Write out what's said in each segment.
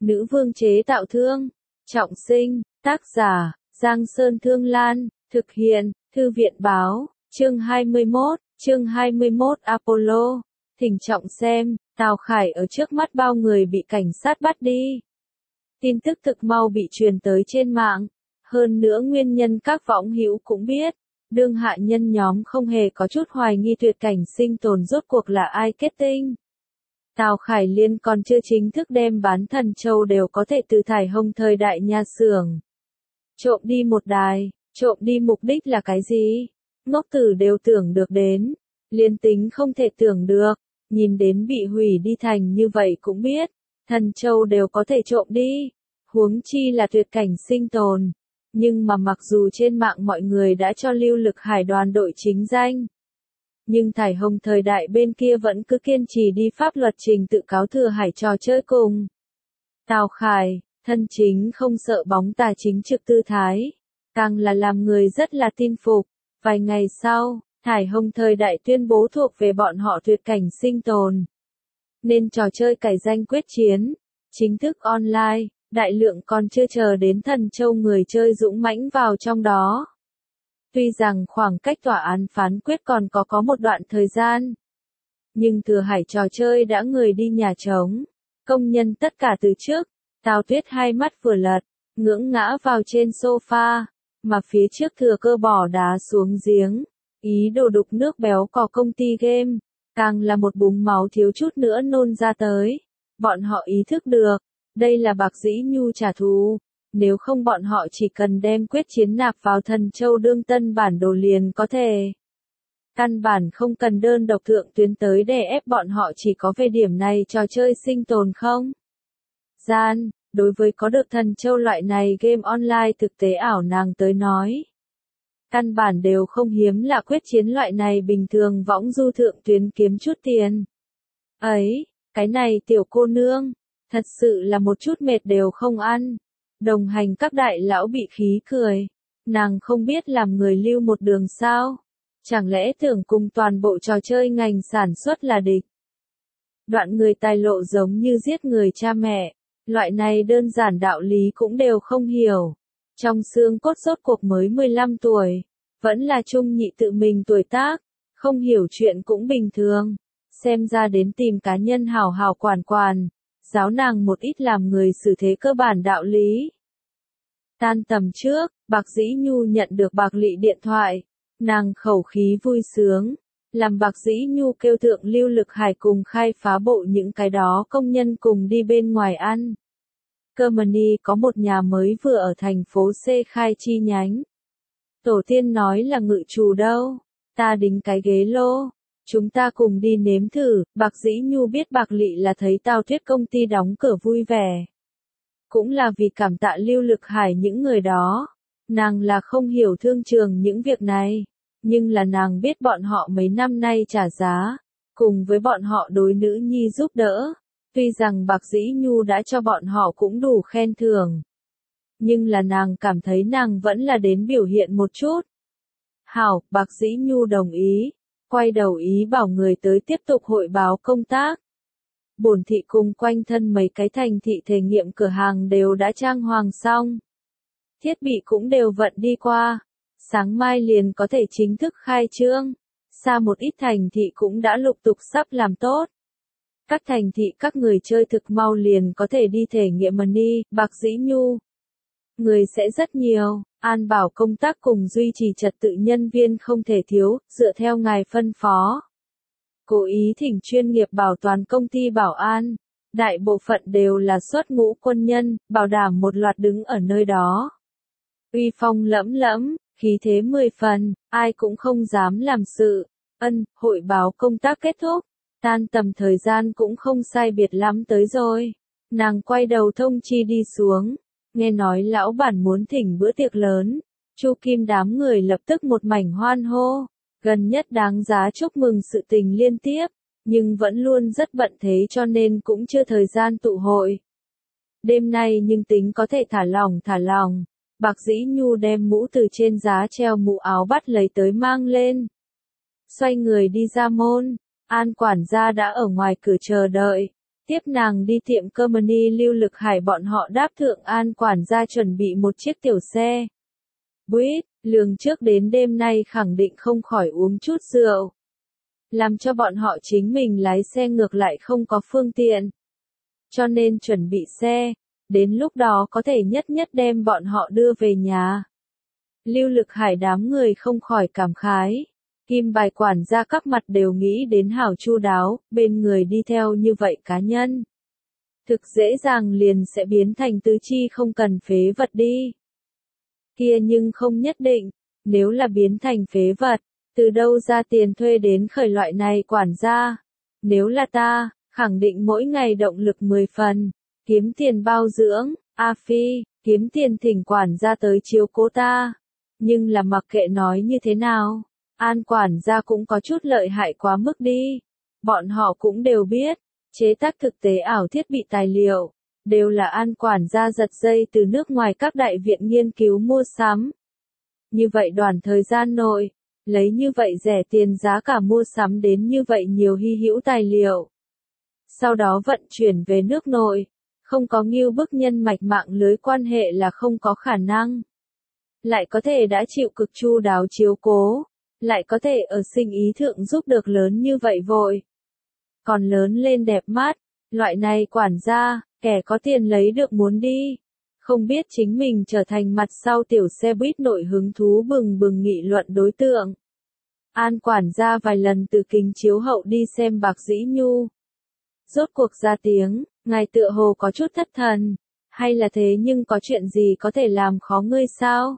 Nữ vương chế tạo thương. Trọng sinh, tác giả, Giang Sơn Thương Lan, thực hiện, Thư viện báo, chương 21 Apollo. Thỉnh trọng xem, Tào Khải ở trước mắt bao người bị cảnh sát bắt đi. Tin tức thực mau bị truyền tới trên mạng. Hơn nữa nguyên nhân các võng hữu cũng biết. Đương hạ nhân nhóm không hề có chút hoài nghi tuyệt cảnh sinh tồn rốt cuộc là ai kết tinh. Tào Khải Liên còn chưa chính thức đem bán thần châu đều có thể từ thải hồng thời đại nhà xưởng. Trộm đi một đài, trộm đi mục đích là cái gì? Ngốc tử đều tưởng được đến. Liên tính không thể tưởng được, nhìn đến bị hủy đi thành như vậy cũng biết. Thần châu đều có thể trộm đi. Huống chi là tuyệt cảnh sinh tồn. Nhưng mà mặc dù trên mạng mọi người đã cho lưu lực hải đoàn đội chính danh. Nhưng thải hồng thời đại bên kia vẫn cứ kiên trì đi pháp luật trình tự cáo thừa hải trò chơi cùng. Tào Khải, thân chính không sợ bóng tà chính trực tư thái. Càng là làm người rất là tin phục. Vài ngày sau, thải hồng thời đại tuyên bố thuộc về bọn họ tuyệt cảnh sinh tồn. Nên trò chơi cải danh quyết chiến. Chính thức online, đại lượng còn chưa chờ đến thần châu người chơi dũng mãnh vào trong đó. Tuy rằng khoảng cách tòa án phán quyết còn có một đoạn thời gian. Nhưng thừa hải trò chơi đã người đi nhà trống. Công nhân tất cả từ trước. Tào Tuyết hai mắt vừa lật, ngưỡng ngã vào trên sofa. Mà phía trước thừa cơ bỏ đá xuống giếng. Ý đồ đục nước béo cò công ty game. Càng là một búng máu thiếu chút nữa nôn ra tới. Bọn họ ý thức được. Đây là Bạc Dĩ Nhu trả thù. Nếu không bọn họ chỉ cần đem quyết chiến nạp vào thần châu đương tân bản đồ liền có thể. Căn bản không cần đơn độc thượng tuyến tới để ép bọn họ chỉ có về điểm này trò chơi sinh tồn không. Đối với có được thần châu loại này game online thực tế ảo nàng tới nói. Căn bản đều không hiếm là quyết chiến loại này bình thường võng du thượng tuyến kiếm chút tiền. Ấy, cái này tiểu cô nương, thật sự là một chút mệt đều không ăn. Đồng hành các đại lão bị khí cười. Nàng không biết làm người lưu một đường sao. Chẳng lẽ tưởng cùng toàn bộ trò chơi ngành sản xuất là địch. Đoạn người tài lộ giống như giết người cha mẹ. Loại này đơn giản đạo lý cũng đều không hiểu. Trong xương cốt rốt cuộc mới 15 tuổi. Vẫn là trung nhị tự mình tuổi tác. Không hiểu chuyện cũng bình thường. Xem ra đến tìm cá nhân hảo hảo quản. Giáo nàng một ít làm người xử thế cơ bản đạo lý. Tan tầm trước, Bạc Dĩ Nhu nhận được Bạc Lị điện thoại. Nàng khẩu khí vui sướng. Làm Bạc Dĩ Nhu kêu thượng lưu lực hải cùng khai phá bộ những cái đó công nhân cùng đi bên ngoài ăn. Germany có một nhà mới vừa ở thành phố C khai chi nhánh. Tổ tiên nói là ngự trù đâu. Ta đính cái ghế lô. Chúng ta cùng đi nếm thử. Bạc Dĩ Nhu biết Bạc Lị là thấy Tào Tuyết công ty đóng cửa vui vẻ. Cũng là vì cảm tạ lưu lực hải những người đó. Nàng là không hiểu thương trường những việc này. Nhưng là nàng biết bọn họ mấy năm nay trả giá. Cùng với bọn họ đối nữ nhi giúp đỡ. Tuy rằng Bạc Dĩ Nhu đã cho bọn họ cũng đủ khen thưởng. Nhưng là nàng cảm thấy nàng vẫn là đến biểu hiện một chút. Hảo, Bạc Dĩ Nhu đồng ý. Quay đầu ý bảo người tới tiếp tục hội báo công tác. Bổn thị cùng quanh thân mấy cái thành thị thể nghiệm cửa hàng đều đã trang hoàng xong. Thiết bị cũng đều vận đi qua. Sáng mai liền có thể chính thức khai trương. Xa một ít thành thị cũng đã lục tục sắp làm tốt. Các thành thị các người chơi thực mau liền có thể đi thể nghiệm money, Bạc Dĩ Nhu. Người sẽ rất nhiều, an bảo công tác cùng duy trì trật tự nhân viên không thể thiếu, dựa theo ngài phân phó. Cố ý thỉnh chuyên nghiệp bảo toàn công ty bảo an. Đại bộ phận đều là xuất ngũ quân nhân, bảo đảm một loạt đứng ở nơi đó. Uy phong lẫm lẫm, khí thế 10 phần, ai cũng không dám làm sự. Hội báo công tác kết thúc. Tan tầm thời gian cũng không sai biệt lắm tới rồi. Nàng quay đầu thông chi đi xuống. Nghe nói lão bản muốn thỉnh bữa tiệc lớn. Chu Kim đám người lập tức một mảnh hoan hô. Gần nhất đáng giá chúc mừng sự tình liên tiếp. Nhưng vẫn luôn rất bận thế cho nên cũng chưa thời gian tụ hội. Đêm nay nhưng tính có thể thả lỏng. Bạc Dĩ Nhu đem mũ từ trên giá treo mũ áo bắt lấy tới mang lên. Xoay người đi ra môn. An quản gia đã ở ngoài cửa chờ đợi. Tiếp nàng đi tiệm Germany Lưu Lực Hải bọn họ đáp thượng An quản gia chuẩn bị một chiếc tiểu xe buýt, lường trước đến đêm nay khẳng định không khỏi uống chút rượu. Làm cho bọn họ chính mình lái xe ngược lại không có phương tiện. Cho nên chuẩn bị xe, đến lúc đó có thể nhất nhất đem bọn họ đưa về nhà. Lưu Lực Hải đám người không khỏi cảm khái. Kim bài quản gia các mặt đều nghĩ đến hảo chu đáo, bên người đi theo như vậy cá nhân. Thực dễ dàng liền sẽ biến thành tứ chi không cần phế vật đi. Kia nhưng không nhất định, nếu là biến thành phế vật, từ đâu ra tiền thuê đến khởi loại này quản gia. Nếu là ta, khẳng định mỗi ngày động lực 10 phần, kiếm tiền bao dưỡng, A Phi, kiếm tiền thỉnh quản gia tới chiếu cố ta. Nhưng là mặc kệ nói như thế nào, An quản gia cũng có chút lợi hại quá mức đi. Bọn họ cũng đều biết, chế tác thực tế ảo thiết bị tài liệu, đều là An quản gia giật dây từ nước ngoài các đại viện nghiên cứu mua sắm. Như vậy đoạn thời gian nội, lấy như vậy rẻ tiền giá cả mua sắm đến như vậy nhiều hy hữu tài liệu. Sau đó vận chuyển về nước nội, không có ngưu bức nhân mạch mạng lưới quan hệ là không có khả năng. Lại có thể đã chịu cực chu đáo chiếu cố, lại có thể ở sinh ý thượng giúp được lớn như vậy vội. Còn lớn lên đẹp mắt, loại này quản gia, kẻ có tiền lấy được muốn đi. Không biết chính mình trở thành mặt sau tiểu xe buýt nội hứng thú bừng bừng nghị luận đối tượng. An quản gia vài lần từ kính chiếu hậu đi xem Bạc Dĩ Nhu. Rốt cuộc ra tiếng, ngài tựa hồ có chút thất thần, hay là thế nhưng có chuyện gì có thể làm khó ngươi sao?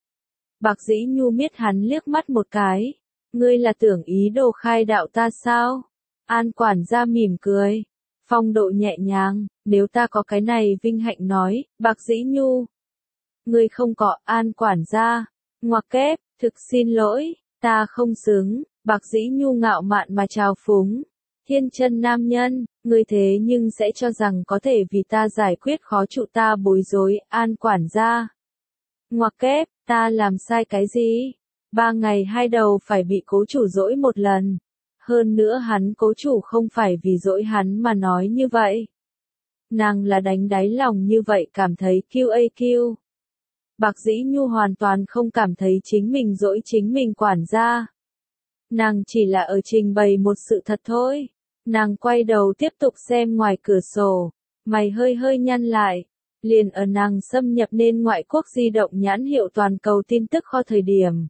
Bạc Dĩ Nhu miết hắn liếc mắt một cái, ngươi là tưởng ý đồ khai đạo ta sao? An quản gia mỉm cười, phong độ nhẹ nhàng, nếu ta có cái này vinh hạnh nói, Bạc Dĩ Nhu. Ngươi không có, An quản gia, ngoặc kép, thực xin lỗi, ta không xứng, Bạc Dĩ Nhu ngạo mạn mà trào phúng. Thiên chân nam nhân, ngươi thế nhưng sẽ cho rằng có thể vì ta giải quyết khó trụ ta bối rối, An quản gia. Ngoặc kép, ta làm sai cái gì? 3 ngày 2 đầu phải bị cố chủ dỗi một lần. Hơn nữa hắn cố chủ không phải vì dỗi hắn mà nói như vậy. Nàng là đánh đáy lòng như vậy cảm thấy QAQ. Bạc Dĩ Nhu hoàn toàn không cảm thấy chính mình dỗi chính mình quản gia. Nàng chỉ là ở trình bày một sự thật thôi. Nàng quay đầu tiếp tục xem ngoài cửa sổ, mày hơi hơi nhăn lại. Liền ở nàng xâm nhập nên ngoại quốc di động nhãn hiệu toàn cầu tin tức kho thời điểm.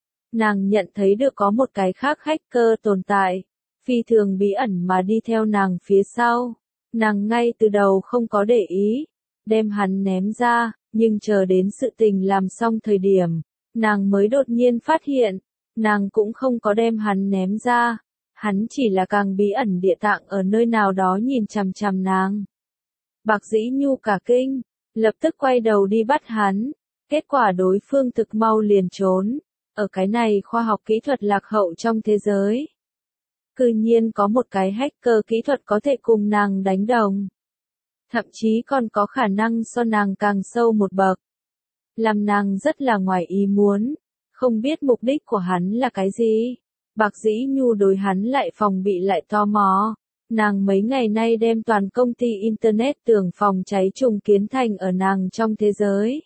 Nàng nhận thấy được có một cái khác hacker tồn tại, phi thường bí ẩn mà đi theo nàng phía sau. Nàng ngay từ đầu không có để ý, đem hắn ném ra, nhưng chờ đến sự tình làm xong thời điểm, nàng mới đột nhiên phát hiện, nàng cũng không có đem hắn ném ra, hắn chỉ là càng bí ẩn địa tạng ở nơi nào đó nhìn chằm chằm nàng. Bạc Dĩ Nhu cả kinh, lập tức quay đầu đi bắt hắn, kết quả đối phương thực mau liền trốn, ở cái này khoa học kỹ thuật lạc hậu trong thế giới. Cư nhiên có một cái hacker kỹ thuật có thể cùng nàng đánh đồng. Thậm chí còn có khả năng so nàng càng sâu một bậc. Làm nàng rất là ngoài ý muốn, không biết mục đích của hắn là cái gì. Bạc Dĩ Nhu đối hắn lại phòng bị lại tò mò. Nàng mấy ngày nay đem toàn công ty Internet tường phòng cháy trùng kiến thành ở nàng trong thế giới.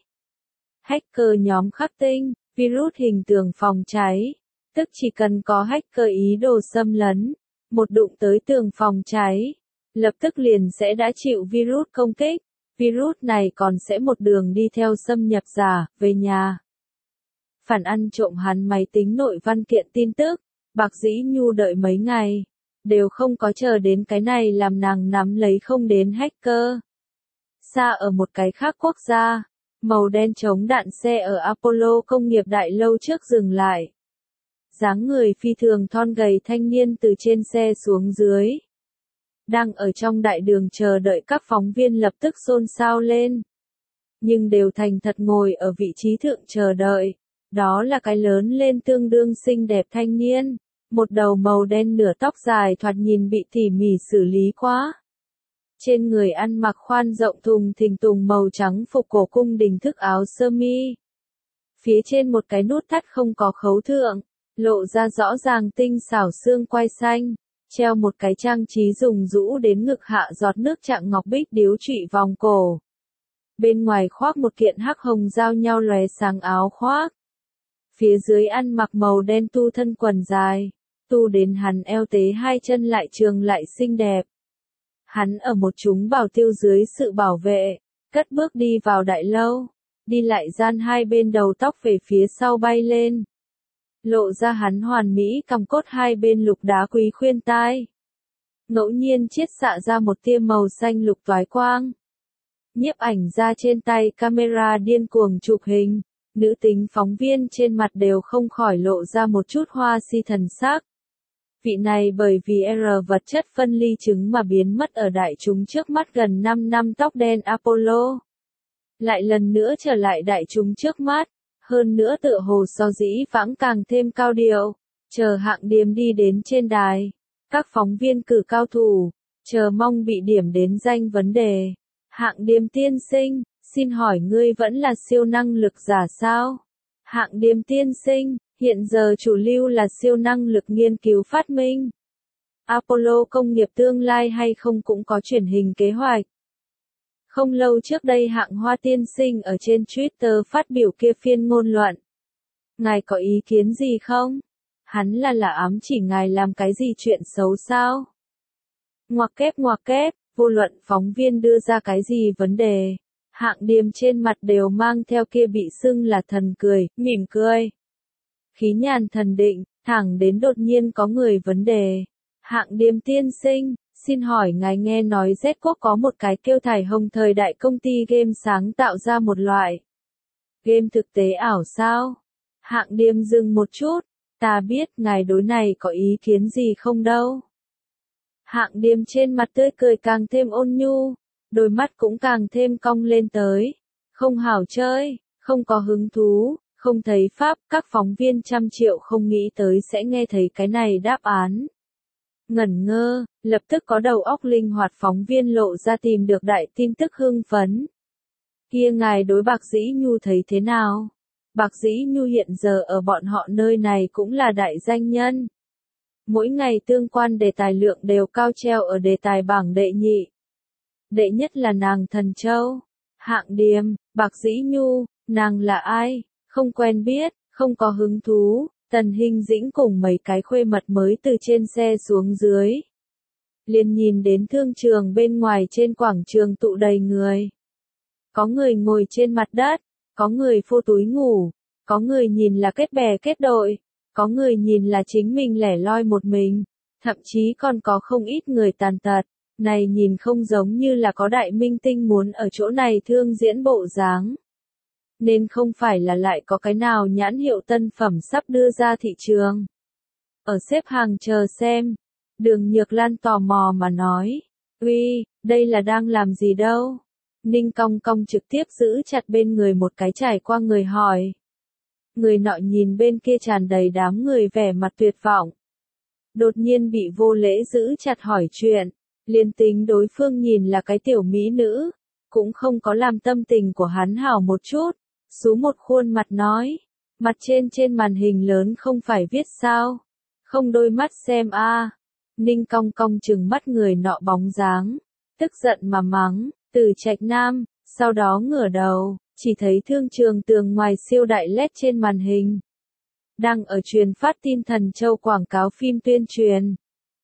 Hacker nhóm khắc tinh, virus hình tường phòng cháy. Tức chỉ cần có hacker ý đồ xâm lấn, một đụng tới tường phòng cháy, lập tức liền sẽ đã chịu virus công kích. Virus này còn sẽ một đường đi theo xâm nhập giả, về nhà. Phản ăn trộm hắn máy tính nội văn kiện tin tức, Bạc Dĩ Nhu đợi mấy ngày, đều không có chờ đến cái này làm nàng nắm lấy không đến hacker. Xa ở một cái khác quốc gia, màu đen chống đạn xe ở Apollo công nghiệp đại lâu trước dừng lại. Dáng người phi thường thon gầy thanh niên từ trên xe xuống dưới. Đang ở trong đại đường chờ đợi các phóng viên lập tức xôn xao lên. Nhưng đều thành thật ngồi ở vị trí thượng chờ đợi. Đó là cái lớn lên tương đương xinh đẹp thanh niên. Một đầu màu đen nửa tóc dài thoạt nhìn bị tỉ mỉ xử lý quá. Trên người ăn mặc khoan rộng thùng thình tùng màu trắng phục cổ cung đình thức áo sơ mi. Phía trên một cái nút thắt không có khấu thượng, lộ ra rõ ràng tinh xảo xương quai xanh. treo một cái trang trí dùng rũ đến ngực hạ giọt nước trạng ngọc bích điếu trụy vòng cổ. Bên ngoài khoác một kiện hắc hồng giao nhau lóe sáng áo khoác. Phía dưới ăn mặc màu đen tu thân quần dài, tu đến hắn eo tế hai chân lại trường lại xinh đẹp. Hắn ở một chúng bảo tiêu dưới sự bảo vệ, cất bước đi vào đại lâu, đi lại gian hai bên đầu tóc về phía sau bay lên. Lộ ra hắn hoàn mỹ cằm cốt hai bên lục đá quý khuyên tai. Ngẫu nhiên chiết xạ ra một tia màu xanh lục toái quang. Nhiếp ảnh ra trên tay camera điên cuồng chụp hình, nữ tính phóng viên trên mặt đều không khỏi lộ ra một chút hoa si thần sắc. Vị này bởi vì vật chất phân ly chứng mà biến mất ở đại chúng trước mắt gần 5 năm tóc đen Apollo. Lại lần nữa trở lại đại chúng trước mắt, hơn nữa tựa hồ so dĩ vãng càng thêm cao điệu, chờ Hạng Điềm đi đến trên đài. Các phóng viên cử cao thủ, chờ mong bị điểm đến danh vấn đề. Hạng Điềm tiên sinh, xin hỏi ngươi vẫn là siêu năng lực giả sao? Hạng Điềm tiên sinh, hiện giờ chủ lưu là siêu năng lực nghiên cứu phát minh. Apollo công nghiệp tương lai hay không cũng có truyền hình kế hoạch. Không lâu trước đây Hạng Hoa tiên sinh ở trên Twitter phát biểu kia phiên ngôn luận. Ngài có ý kiến gì không? Hắn là ám chỉ ngài làm cái gì chuyện xấu sao? Ngoặc kép, vô luận phóng viên đưa ra cái gì vấn đề. Hạng Điềm trên mặt đều mang theo kia bị xưng là thần cười, mỉm cười. Khí nhàn thần định, thẳng đến đột nhiên có người vấn đề. Hạng Điềm tiên sinh, xin hỏi ngài nghe nói Z quốc có một cái kêu thải hồng thời đại công ty game sáng tạo ra một loại game thực tế ảo sao? Hạng Điềm dừng một chút, ta biết ngài đối này có ý kiến gì không đâu. Hạng Điềm trên mặt tươi cười càng thêm ôn nhu, đôi mắt cũng càng thêm cong lên tới. Không hảo chơi, không có hứng thú, không thấy pháp, các phóng viên trăm triệu không nghĩ tới sẽ nghe thấy cái này đáp án. Ngẩn ngơ, lập tức có đầu óc linh hoạt phóng viên lộ ra tìm được đại tin tức hưng phấn. Kia ngài đối Bạc Dĩ Nhu thấy thế nào? Bạc Dĩ Nhu hiện giờ ở bọn họ nơi này cũng là đại danh nhân. Mỗi ngày tương quan đề tài lượng đều cao treo ở đề tài bảng đệ nhị. Đệ nhất là nàng Thần Châu. Hạng Điềm, Bạc Dĩ Nhu, nàng là ai? Không quen biết, không có hứng thú. Tần Hinh Dĩnh cùng mấy cái khuê mật mới từ trên xe xuống dưới. Liền nhìn đến thương trường bên ngoài trên quảng trường tụ đầy người. Có người ngồi trên mặt đất, có người phô túi ngủ, có người nhìn là kết bè kết đội, có người nhìn là chính mình lẻ loi một mình, thậm chí còn có không ít người tàn tật. Này nhìn không giống như là có đại minh tinh muốn ở chỗ này thương diễn bộ dáng. Nên không phải là lại có cái nào nhãn hiệu tân phẩm sắp đưa ra thị trường. Ở xếp hàng chờ xem, Đường Nhược Lan tò mò mà nói, uy, đây là đang làm gì đâu? Ninh Cong Cong trực tiếp giữ chặt bên người một cái trải qua người hỏi. Người nọ nhìn bên kia tràn đầy đám người vẻ mặt tuyệt vọng. Đột nhiên bị vô lễ giữ chặt hỏi chuyện, liền tính đối phương nhìn là cái tiểu mỹ nữ, cũng không có làm tâm tình của hắn hảo một chút. Sú một khuôn mặt nói, mặt trên màn hình lớn không phải viết sao, không đôi mắt xem a. Ninh Cong Cong trừng mắt người nọ bóng dáng, tức giận mà mắng, Từ Trạch Nam, sau đó ngửa đầu, chỉ thấy thương trường tường ngoài siêu đại LED trên màn hình. Đang ở truyền phát tin Thần Châu quảng cáo phim tuyên truyền.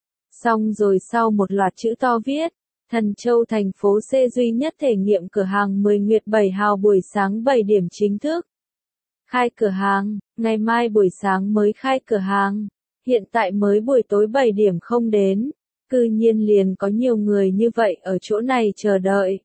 Xong rồi sau một loạt chữ to viết, Thần Châu thành phố C duy nhất thể nghiệm cửa hàng 10 Nguyệt 7 hào buổi sáng 7 điểm chính thức. Khai cửa hàng, ngày mai buổi sáng mới khai cửa hàng, hiện tại mới buổi tối 7 điểm không đến, cư nhiên liền có nhiều người như vậy ở chỗ này chờ đợi.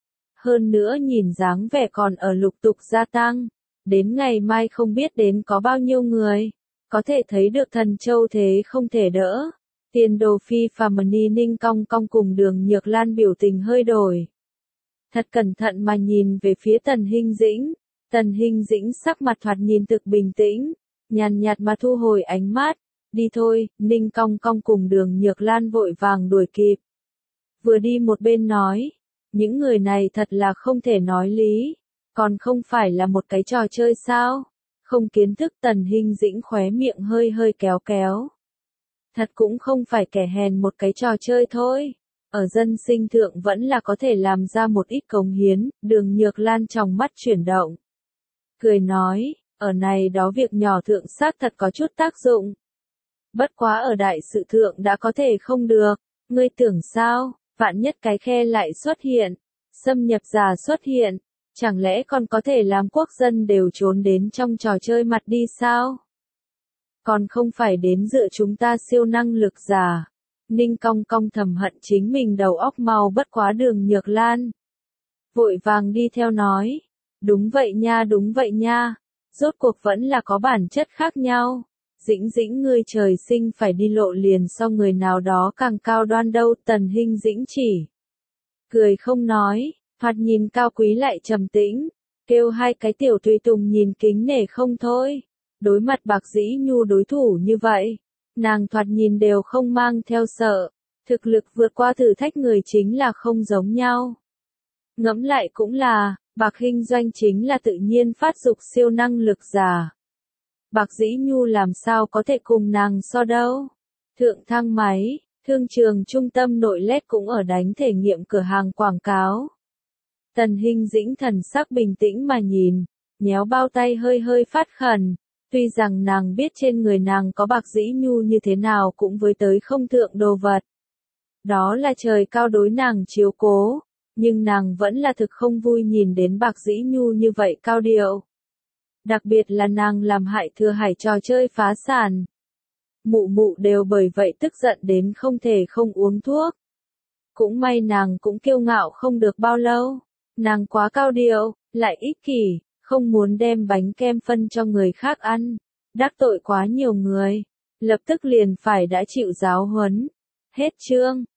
Hơn nữa nhìn dáng vẻ còn ở lục tục gia tăng, đến ngày mai không biết đến có bao nhiêu người, có thể thấy được Thần Châu thế không thể đỡ. Tiền đồ phi phàm Ninh Cong Cong cùng Đường Nhược Lan biểu tình hơi đổi. Thật cẩn thận mà nhìn về phía Tần Hinh Dĩnh. Tần Hinh Dĩnh sắc mặt thoạt nhìn thực bình tĩnh, nhàn nhạt mà thu hồi ánh mắt. Đi thôi, Ninh Cong Cong cùng Đường Nhược Lan vội vàng đuổi kịp. Vừa đi một bên nói, những người này thật là không thể nói lý, còn không phải là một cái trò chơi sao? Không kiến thức. Tần Hinh Dĩnh khóe miệng hơi kéo kéo. Thật cũng không phải kẻ hèn một cái trò chơi thôi. Ở dân sinh thượng vẫn là có thể làm ra một ít cống hiến, Đường Nhược Lan trong mắt chuyển động. Cười nói, ở này đó việc nhỏ thượng xác thật có chút tác dụng. Bất quá ở đại sự thượng đã có thể không được, ngươi tưởng sao, vạn nhất cái khe lại xuất hiện, xâm nhập giả xuất hiện, chẳng lẽ còn có thể làm quốc dân đều trốn đến trong trò chơi mặt đi sao? Còn không phải đến dựa chúng ta siêu năng lực giả. Ninh Cong Cong thầm hận chính mình đầu óc mau bất quá Đường Nhược Lan. Vội vàng đi theo nói, đúng vậy nha, rốt cuộc vẫn là có bản chất khác nhau. Dĩnh Dĩnh ngươi trời sinh phải đi lộ liền so người nào đó càng cao đoan đâu. Tần Hinh Dĩnh chỉ cười không nói, thoạt nhìn cao quý lại trầm tĩnh, kêu hai cái tiểu tùy tùng nhìn kính nể không thôi. Đối mặt Bạc Dĩ Nhu đối thủ như vậy, nàng thoạt nhìn đều không mang theo sợ, thực lực vượt qua thử thách người chính là không giống nhau. Ngẫm lại cũng là, Bạc Hinh Doanh chính là tự nhiên phát dục siêu năng lực giả. Bạc Dĩ Nhu làm sao có thể cùng nàng so đâu. Thượng thang máy, thương trường trung tâm nội LED cũng ở đánh thể nghiệm cửa hàng quảng cáo. Tần Hinh Dĩnh thần sắc bình tĩnh mà nhìn, nhéo bao tay hơi hơi phát khẩn. Tuy rằng nàng biết trên người nàng có Bạc Dĩ Nhu như thế nào cũng với tới không thượng đồ vật. Đó là trời cao đối nàng chiếu cố, nhưng nàng vẫn là thực không vui nhìn đến Bạc Dĩ Nhu như vậy cao điệu. Đặc biệt là nàng làm hại Thừa Hải trò chơi phá sản. Mụ mụ đều bởi vậy tức giận đến không thể không uống thuốc. Cũng may nàng cũng kiêu ngạo không được bao lâu. Nàng quá cao điệu, lại ích kỷ, không muốn đem bánh kem phân cho người khác ăn. Đắc tội quá nhiều người, lập tức liền phải đã chịu giáo huấn. Hết chương.